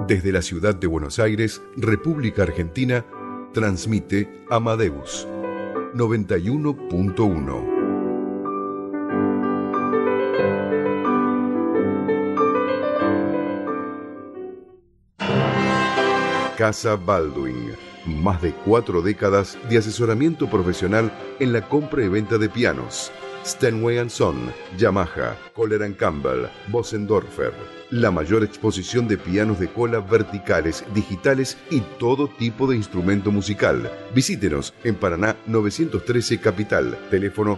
Desde la ciudad de Buenos Aires, República Argentina, transmite Amadeus 91.1. Casa Baldwin. Más de 4 décadas de asesoramiento profesional en la compra y venta de pianos. Steinway & Son, Yamaha, Kohler & Campbell, Bosendorfer. La mayor exposición de pianos de cola verticales, digitales y todo tipo de instrumento musical. Visítenos en Paraná 913 Capital, teléfono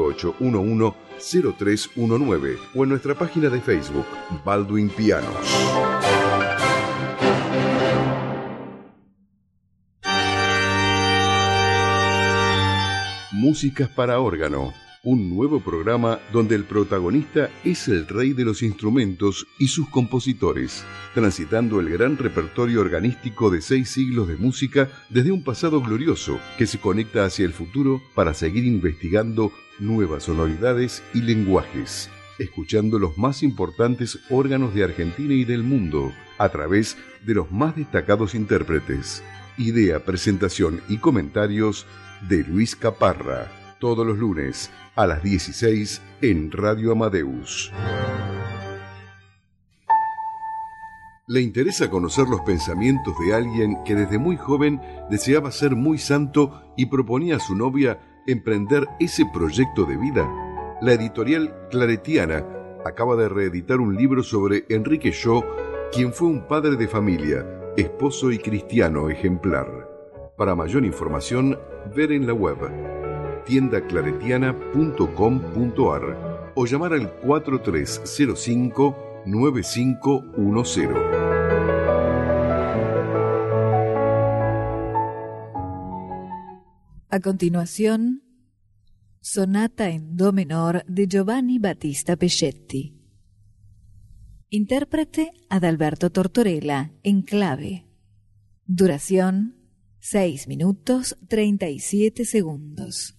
4811-0319 o en nuestra página de Facebook, Baldwin Pianos. Músicas para órgano, un nuevo programa donde el protagonista es el rey de los instrumentos y sus compositores, transitando el gran repertorio organístico de 6 siglos de música desde un pasado glorioso que se conecta hacia el futuro para seguir investigando nuevas sonoridades y lenguajes, escuchando los más importantes órganos de Argentina y del mundo a través de los más destacados intérpretes. Idea, presentación y comentarios de Luis Caparra, todos los lunes a las 16 en Radio Amadeus. ¿Le interesa conocer los pensamientos de alguien que desde muy joven deseaba ser muy santo y proponía a su novia emprender ese proyecto de vida? La editorial Claretiana acaba de reeditar un libro sobre Enrique Shaw, quien fue un padre de familia, esposo y cristiano ejemplar. Para mayor información, ver en la web tiendaclaretiana.com.ar o llamar al 4305-9510. A continuación, Sonata en Do menor de Giovanni Battista Pescetti. Intérprete Adalberto Tortorella en clave. Duración 6 minutos 37 segundos.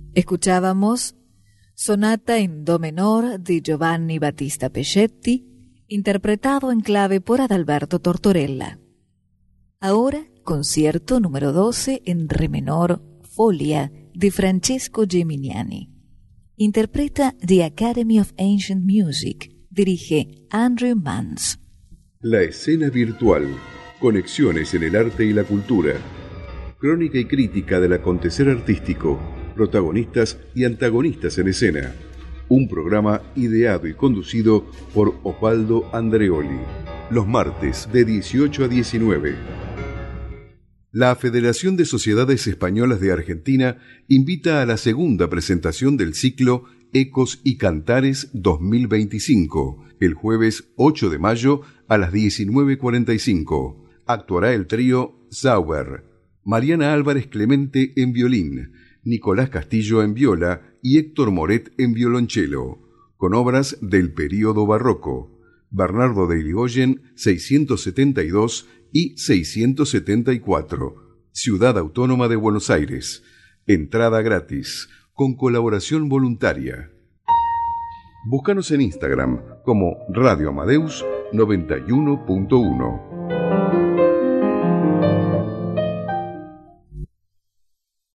Escuchábamos Sonata en Do menor de Giovanni Battista Pescetti, interpretado en clave por Adalberto Tortorella. Ahora, concierto número 12 en Re menor, Folia, de Francesco Geminiani. Interpreta The Academy of Ancient Music. Dirige Andrew Mans. La escena virtual. Conexiones en el arte y la cultura. Crónica y crítica del acontecer artístico. Protagonistas y antagonistas en escena. Un programa ideado y conducido por Osvaldo Andreoli. Los martes de 18 a 19. La Federación de Sociedades Españolas de Argentina invita a la segunda presentación del ciclo Ecos y Cantares 2025, el jueves 8 de mayo a las 19:45. Actuará el trío Sauber, Mariana Álvarez Clemente en violín, Nicolás Castillo en viola y Héctor Moret en violonchelo, con obras del período barroco. Bernardo de Irigoyen, 672 y 674, Ciudad Autónoma de Buenos Aires. Entrada gratis, con colaboración voluntaria. Búscanos en Instagram como Radio Amadeus 91.1.